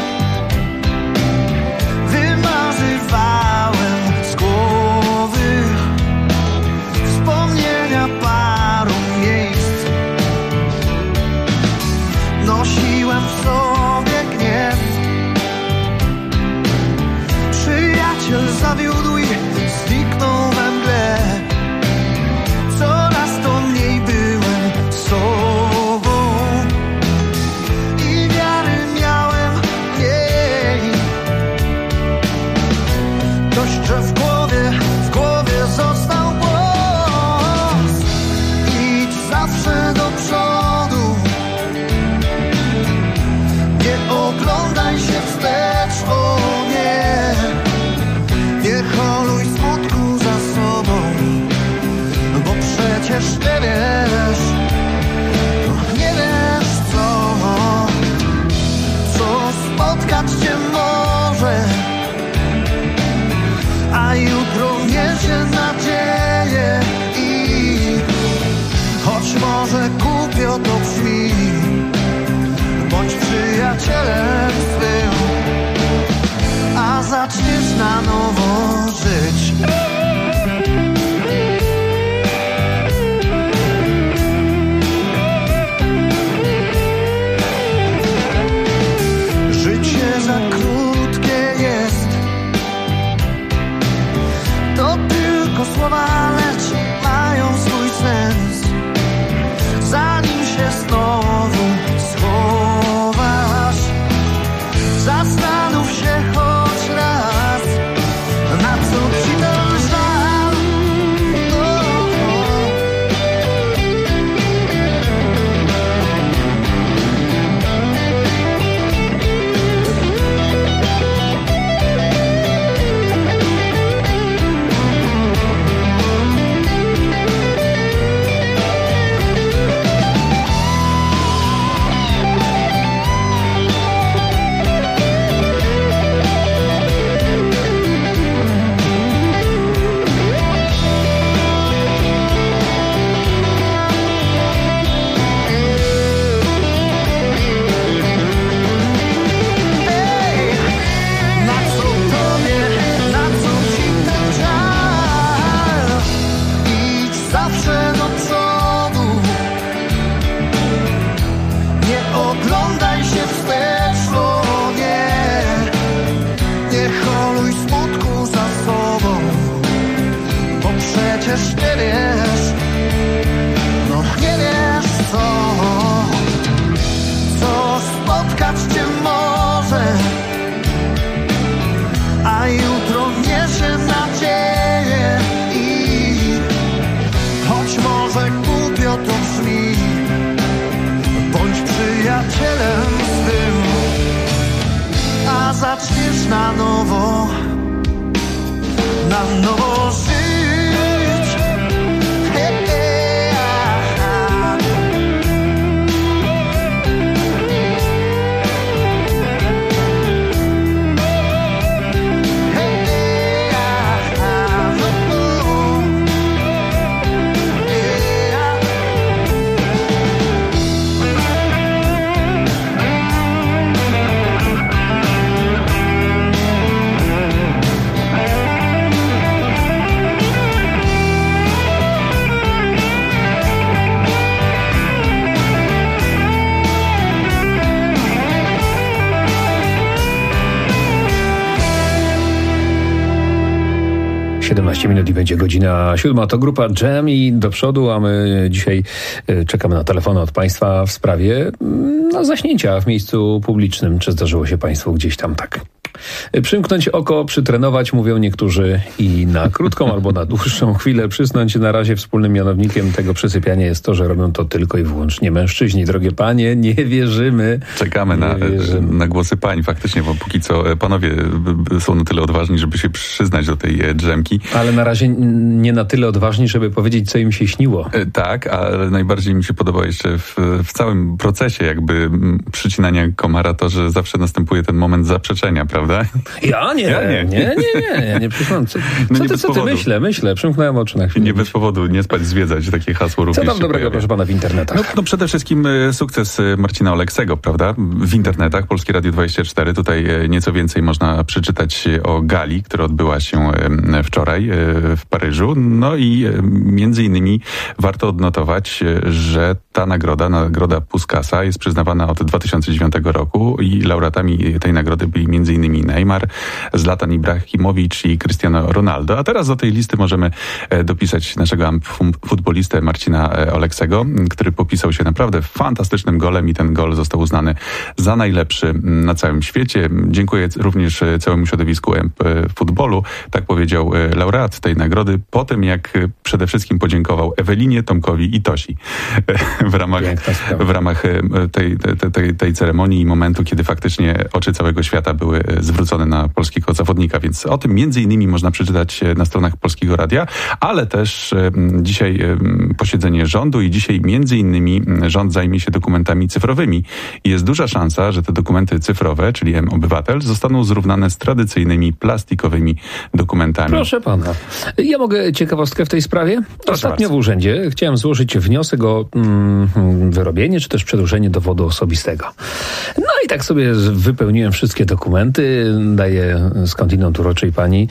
przyjacielem swym, a zaczniesz na nowo żyć. Życie za krótkie jest, to tylko słowa, lecz mają swój sens. Zanim się znowu schowasz, zastanów się choć raz, na co ci to 17 minut i będzie godzina 7. To grupa Jam i do przodu, a my dzisiaj czekamy na telefony od Państwa w sprawie zaśnięcia w miejscu publicznym. Czy zdarzyło się Państwu gdzieś tam tak przymknąć oko, przytrenować, mówią niektórzy, i na krótką albo na dłuższą chwilę przysnąć. Na razie wspólnym mianownikiem tego przysypiania jest to, że robią to tylko i wyłącznie mężczyźni. Drogie panie, nie wierzymy. Czekamy na głosy pań faktycznie, bo póki co panowie są na tyle odważni, żeby się przyznać do tej drzemki. Ale na razie nie na tyle odważni, żeby powiedzieć, co im się śniło. Tak, ale najbardziej mi się podoba jeszcze w całym procesie jakby przycinania komara to, że zawsze następuje ten moment zaprzeczenia, prawda? Ja nie przyszłam. Co ty? Myślę. Przymknąłem oczy na chwilę. Nie bez powodu, nie spać, zwiedzać, takie hasło również. Co tam dobrego, proszę pana, w internetach? No przede wszystkim sukces Marcina Oleksego, prawda? W internetach, Polskie Radio 24. Tutaj nieco więcej można przeczytać o gali, która odbyła się wczoraj w Paryżu. No i między innymi warto odnotować, że ta nagroda Puskasa, jest przyznawana od 2009 roku i laureatami tej nagrody byli między innymi Neymar, Zlatan Ibrahimowicz i Cristiano Ronaldo. A teraz do tej listy możemy dopisać naszego futbolistę Marcina Oleksego, który popisał się naprawdę fantastycznym golem i ten gol został uznany za najlepszy na całym świecie. Dziękuję również całemu środowisku futbolu. Tak powiedział laureat tej nagrody po tym, jak przede wszystkim podziękował Ewelinie, Tomkowi i Tosi w ramach tej ceremonii i momentu, kiedy faktycznie oczy całego świata były zwrócone na polskiego zawodnika, więc o tym między innymi można przeczytać na stronach Polskiego Radia, ale też dzisiaj posiedzenie rządu i dzisiaj między innymi rząd zajmie się dokumentami cyfrowymi i jest duża szansa, że te dokumenty cyfrowe, czyli mObywatel, zostaną zrównane z tradycyjnymi plastikowymi dokumentami. Proszę pana, ja mogę ciekawostkę w tej sprawie? Ostatnio w urzędzie chciałem złożyć wniosek o wyrobienie czy też przedłużenie dowodu osobistego. No i tak sobie wypełniłem wszystkie dokumenty, daję skądinąd uroczej pani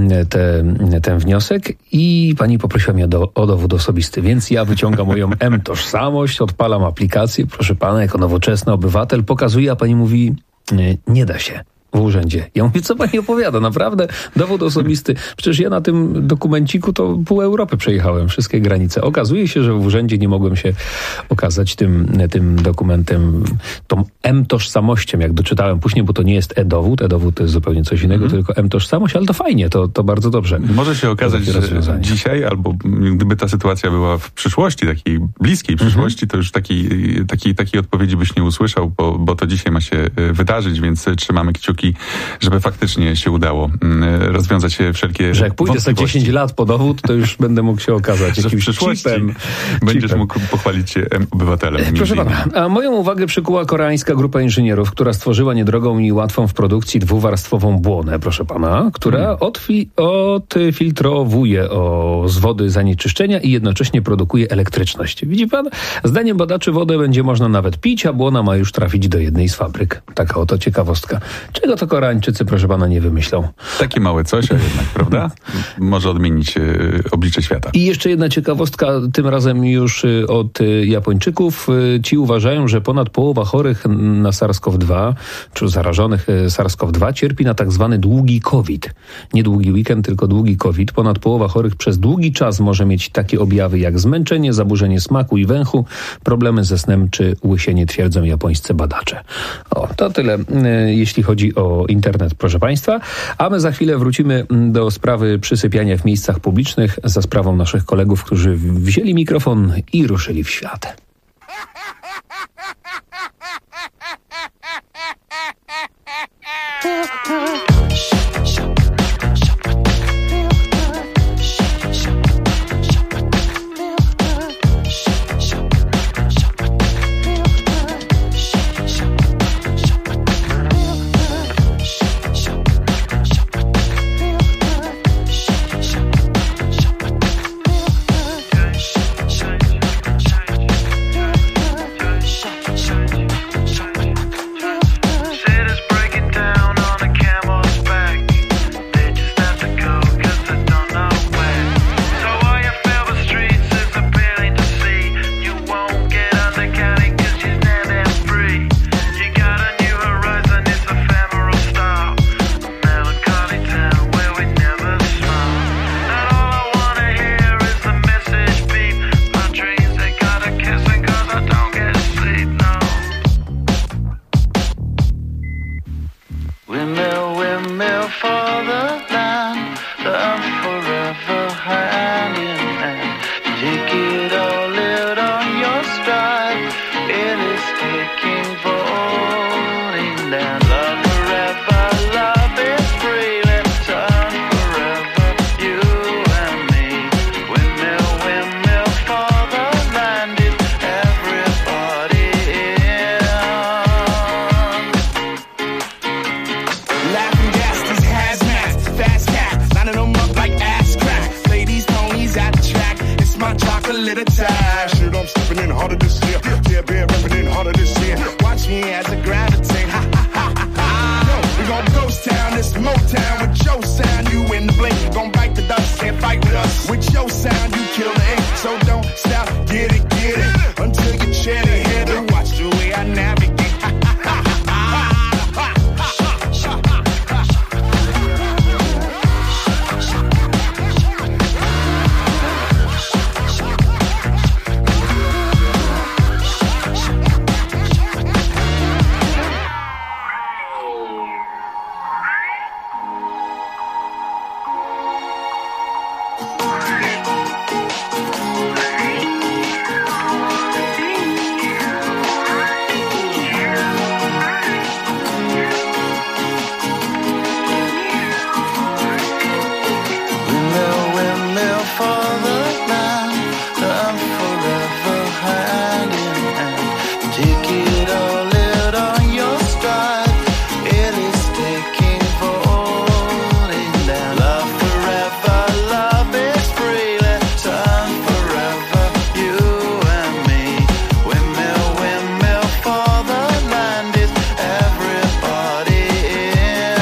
ten wniosek i pani poprosiła mnie o dowód osobisty, więc ja wyciągam moją tożsamość, odpalam aplikację, proszę pana, jako nowoczesny obywatel, pokazuję, a pani mówi, nie da się. W urzędzie. Ja mówię, co pani opowiada? Naprawdę? Dowód osobisty. Przecież ja na tym dokumenciku to pół Europy przejechałem, wszystkie granice. Okazuje się, że w urzędzie nie mogłem się okazać tym dokumentem, tą tożsamością, jak doczytałem później, bo to nie jest e-dowód. E-dowód to jest zupełnie coś innego, tylko tożsamość, ale to fajnie, to bardzo dobrze. Może się okazać, że dzisiaj, albo gdyby ta sytuacja była w przyszłości, takiej bliskiej przyszłości, to już takiej odpowiedzi byś nie usłyszał, bo to dzisiaj ma się wydarzyć, więc trzymamy kciuki, żeby faktycznie się udało rozwiązać wszelkie że jak pójdę za 10 lat po dowód, to już będę mógł się okazać jakimś chipem. Będziesz mógł pochwalić się obywatelem. Proszę pana, a moją uwagę przykuła koreańska grupa inżynierów, która stworzyła niedrogą i łatwą w produkcji dwuwarstwową błonę, proszę pana, która odfiltrowuje z wody zanieczyszczenia i jednocześnie produkuje elektryczność. Widzi pan? Zdaniem badaczy wodę będzie można nawet pić, a błona ma już trafić do jednej z fabryk. Taka oto ciekawostka. Czego to Koreańczycy, proszę pana, nie wymyślą? Takie małe coś, a jednak, prawda? Może odmienić oblicze świata. I jeszcze jedna ciekawostka, tym razem już od Japończyków. Ci uważają, że ponad połowa chorych na SARS-CoV-2, czy zarażonych SARS-CoV-2 cierpi na tak zwany długi COVID. Nie długi weekend, tylko długi COVID. Ponad połowa chorych przez długi czas może mieć takie objawy jak zmęczenie, zaburzenie smaku i węchu, problemy ze snem czy łysienie, twierdzą japońscy badacze. To tyle, jeśli chodzi o internet, proszę państwa. A my za chwilę wrócimy do sprawy przysypiania w miejscach publicznych za sprawą naszych kolegów, którzy wzięli mikrofon i ruszyli w świat. Said it's breaking down on a camel. Take it all out on your stride. It is taking falling down. Love forever, love is free. Let's turn forever, you and me. Windmill, windmill for the land is everybody in.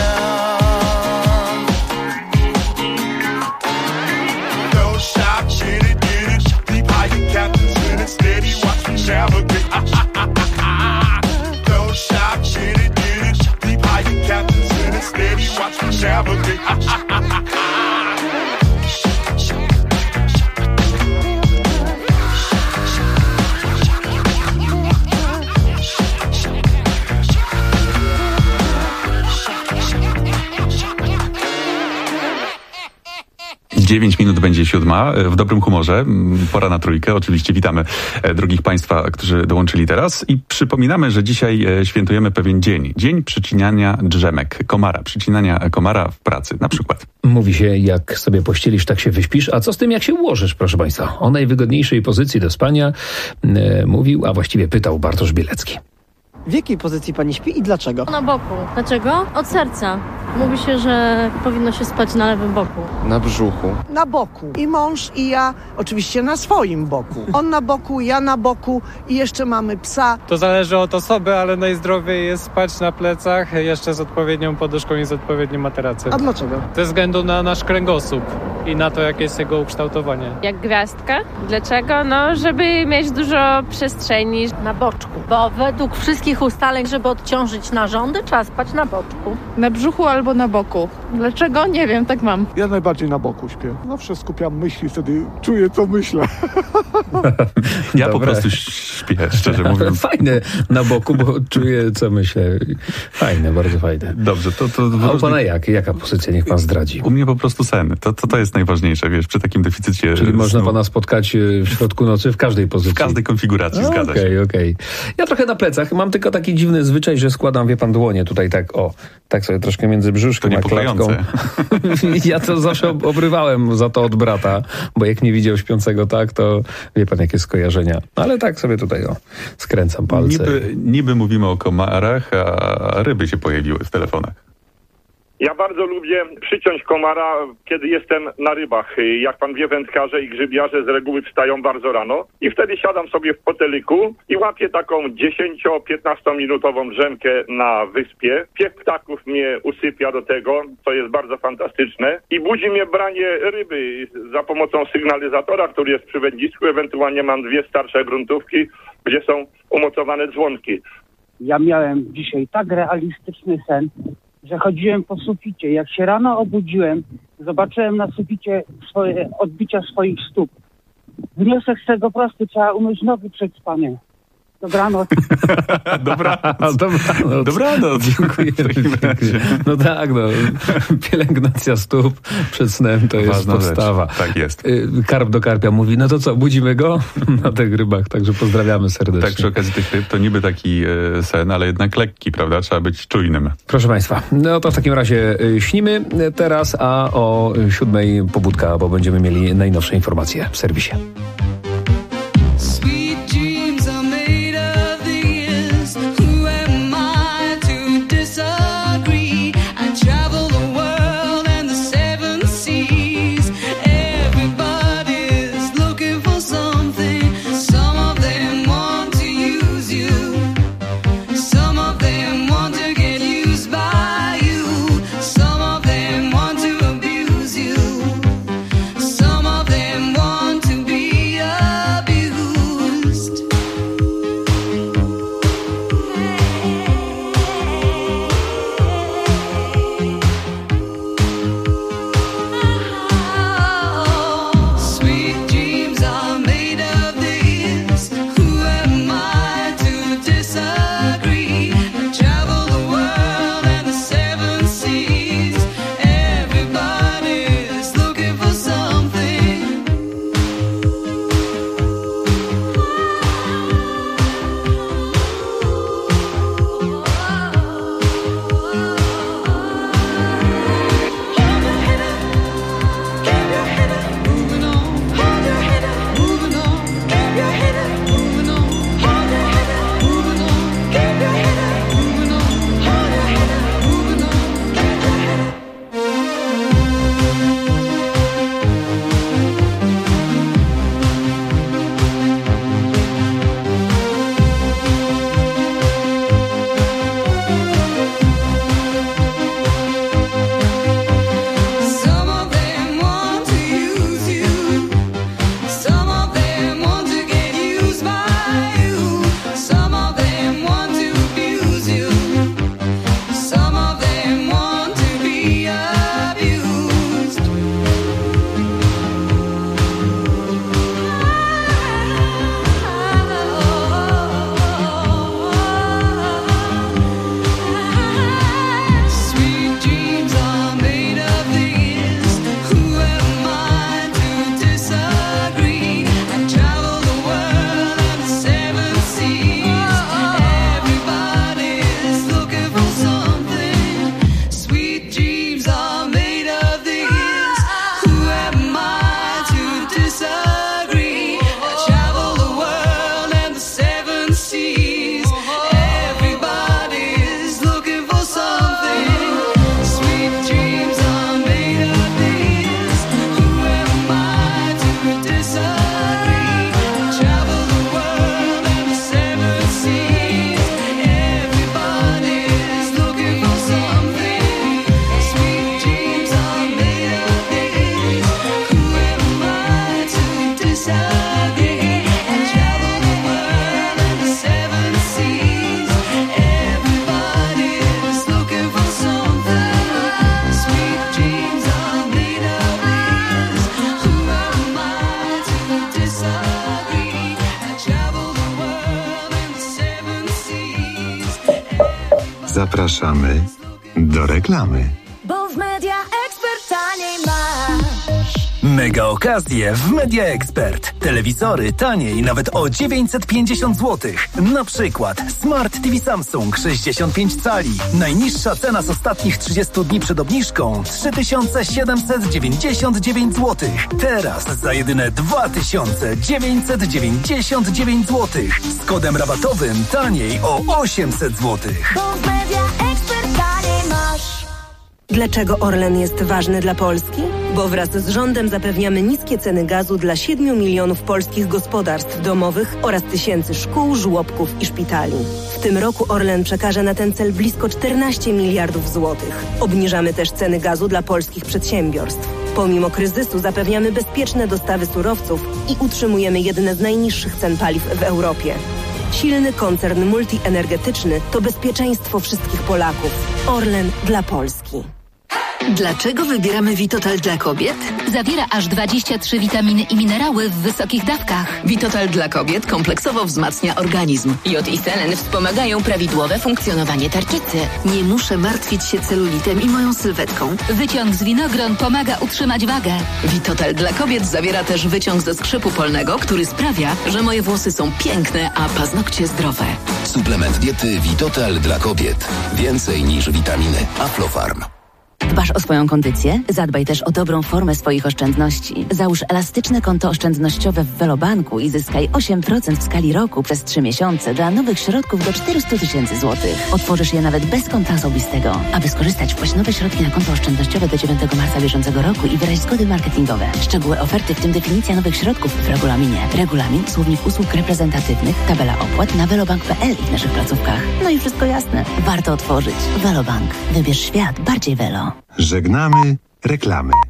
No shot, shit it, get it. Deep high, captain's in it, steady, watch me navigate. No shot, shit it, get it. Deep high, captain's in it, steady, watch me navigate. 9 minut będzie 7:00. W dobrym humorze. Pora na trójkę. Oczywiście witamy drugich Państwa, którzy dołączyli teraz i przypominamy, że dzisiaj świętujemy pewien dzień. Dzień przycinania drzemek komara. Przycinania komara w pracy na przykład. Mówi się, jak sobie pościelisz, tak się wyśpisz. A co z tym, jak się ułożysz, proszę Państwa? O najwygodniejszej pozycji do spania mówił, a właściwie pytał Bartosz Bielecki. W jakiej pozycji pani śpi i dlaczego? Na boku. Dlaczego? Od serca. Mówi się, że powinno się spać na lewym boku. Na brzuchu. Na boku. I mąż, i ja oczywiście na swoim boku. On na boku, ja na boku i jeszcze mamy psa. To zależy od osoby, ale najzdrowiej jest spać na plecach, jeszcze z odpowiednią poduszką i z odpowiednim materacem. A dlaczego? Ze względu na nasz kręgosłup i na to, jakie jest jego ukształtowanie. Jak gwiazdka. Dlaczego? No, żeby mieć dużo przestrzeni. Na boczku, bo według wszystkich ustaleń, żeby odciążyć narządy, trzeba spać na boczku. Na brzuchu albo na boku. Dlaczego? Nie wiem, tak mam. Ja najbardziej na boku śpię. Zawsze skupiam myśli, wtedy czuję, co myślę. Ja po prostu śpię, szczerze mówiąc. Fajne na boku, bo czuję, co myślę. Fajne, bardzo fajne. Dobrze, to a u pana jaka pozycja? Niech pan zdradzi. U mnie po prostu sen. To jest najważniejsze, wiesz, przy takim deficycie. Czyli można pana spotkać w środku nocy w każdej pozycji. W każdej konfiguracji, zgadza się. Okej. Ja trochę na plecach. Mam tylko taki dziwny zwyczaj, że składam, wie pan, dłonie tutaj tak, tak sobie troszkę między brzuszkiem a klatką. Ja to zawsze obrywałem za to od brata, bo jak nie widział śpiącego tak, to wie pan, jakie skojarzenia. Ale tak sobie tutaj skręcam palce. Niby mówimy o komarach, a ryby się pojawiły w telefonach. Ja bardzo lubię przyciąć komara, kiedy jestem na rybach. Jak pan wie, wędkarze i grzybiarze z reguły wstają bardzo rano i wtedy siadam sobie w foteliku i łapię taką 10-15 minutową drzemkę na wyspie. Piew ptaków mnie usypia do tego, co jest bardzo fantastyczne i budzi mnie branie ryby za pomocą sygnalizatora, który jest przy wędzisku. Ewentualnie mam 2 starsze gruntówki, gdzie są umocowane dzwonki. Ja miałem dzisiaj tak realistyczny sen, że chodziłem po suficie. Jak się rano obudziłem, zobaczyłem na suficie odbicia swoich stóp. Wniosek z tego prosty, trzeba umyć nogi przed spaniem. Dobranoc. Dobranoc. Dziękuję. No tak, pielęgnacja stóp przed snem to jest podstawa. Rzecz. Tak jest. Karp do karpia mówi, no to co, budzimy go na tych rybach, także pozdrawiamy serdecznie. Tak, przy okazji tych ryb to niby taki sen, ale jednak lekki, prawda? Trzeba być czujnym. Proszę Państwa, no to w takim razie śnimy teraz, a o 7:00 pobudka, bo będziemy mieli najnowsze informacje w serwisie. Some of them want to be Zapraszamy do reklamy. Bo w Media Expert taniej masz. Mega okazje w Media Expert. Telewizory taniej nawet o 950 zł. Na przykład Smart TV Samsung 65 cali. Najniższa cena z ostatnich 30 dni przed obniżką 3799 zł. Teraz za jedyne 2999 zł. Z kodem rabatowym taniej o 800 zł. Bo w Media Expert taniej masz. Dlaczego Orlen jest ważny dla Polski? Bo wraz z rządem zapewniamy niskie ceny gazu dla 7 milionów polskich gospodarstw domowych oraz tysięcy szkół, żłobków i szpitali. W tym roku Orlen przekaże na ten cel blisko 14 miliardów złotych. Obniżamy też ceny gazu dla polskich przedsiębiorstw. Pomimo kryzysu zapewniamy bezpieczne dostawy surowców i utrzymujemy jedne z najniższych cen paliw w Europie. Silny koncern multienergetyczny to bezpieczeństwo wszystkich Polaków. Orlen dla Polski. Dlaczego wybieramy Vitotal dla kobiet? Zawiera aż 23 witaminy i minerały w wysokich dawkach. Vitotal dla kobiet kompleksowo wzmacnia organizm. Jod i selen wspomagają prawidłowe funkcjonowanie tarczycy. Nie muszę martwić się celulitem i moją sylwetką. Wyciąg z winogron pomaga utrzymać wagę. Vitotal dla kobiet zawiera też wyciąg ze skrzypu polnego, który sprawia, że moje włosy są piękne, a paznokcie zdrowe. Suplement diety Vitotal dla kobiet. Więcej niż witaminy. Aflofarm. Dbasz o swoją kondycję? Zadbaj też o dobrą formę swoich oszczędności. Załóż elastyczne konto oszczędnościowe w Velobanku i zyskaj 8% w skali roku przez 3 miesiące dla nowych środków do 400 000 złotych. Otworzysz je nawet bez konta osobistego. Aby skorzystać, wpłać nowe środki na konto oszczędnościowe do 9 marca bieżącego roku i wyraź zgody marketingowe. Szczegóły oferty, w tym definicja nowych środków w regulaminie. Regulamin, słownik usług reprezentatywnych, tabela opłat na velobank.pl i w naszych placówkach. No i wszystko jasne. Warto otworzyć. Velobank. Wybierz świat bardziej Velo. Żegnamy reklamy.